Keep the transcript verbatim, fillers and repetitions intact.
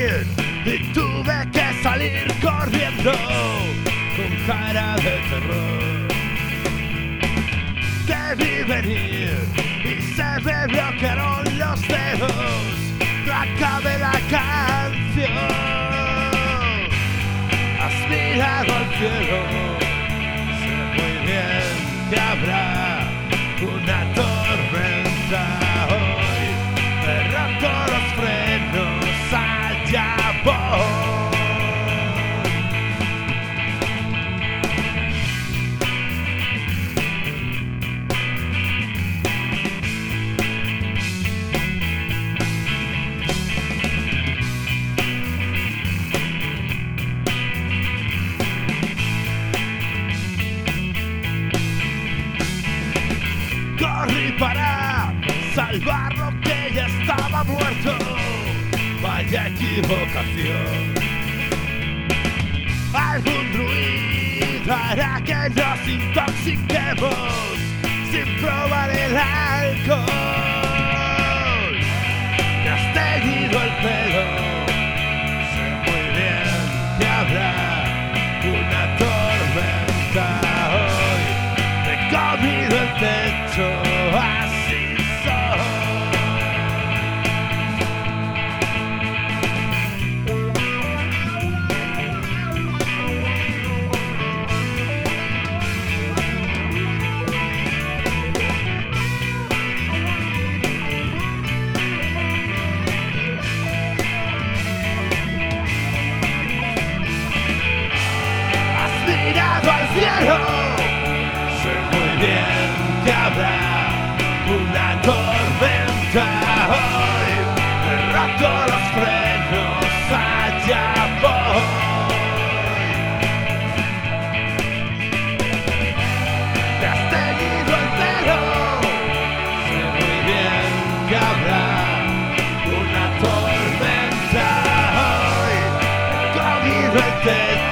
venir y tuve que salir corriendo con cara de terror. Te vi venir y se me bloquearon los dedos. No acabé la canción. Has mirado al cielo, sé muy bien que habrá una tormenta hoy. Me roto los frenos, allá voy. Corrí para salvar lo que ya estaba muerto. Vaya equivocación. Algún druida hará que nos intoxiquemos sin probar el alcohol. Me has teñido el pelo, sé muy bien que habrá una tormenta hoy. Me he comido el techo, así soy. Has mirado al cielo, sé muy bien que habrá una tormenta hoy. Me he roto los frenos, allá voy. Te has teñido el pelo, sé muy bien que habrá una tormenta hoy. He comido el techo.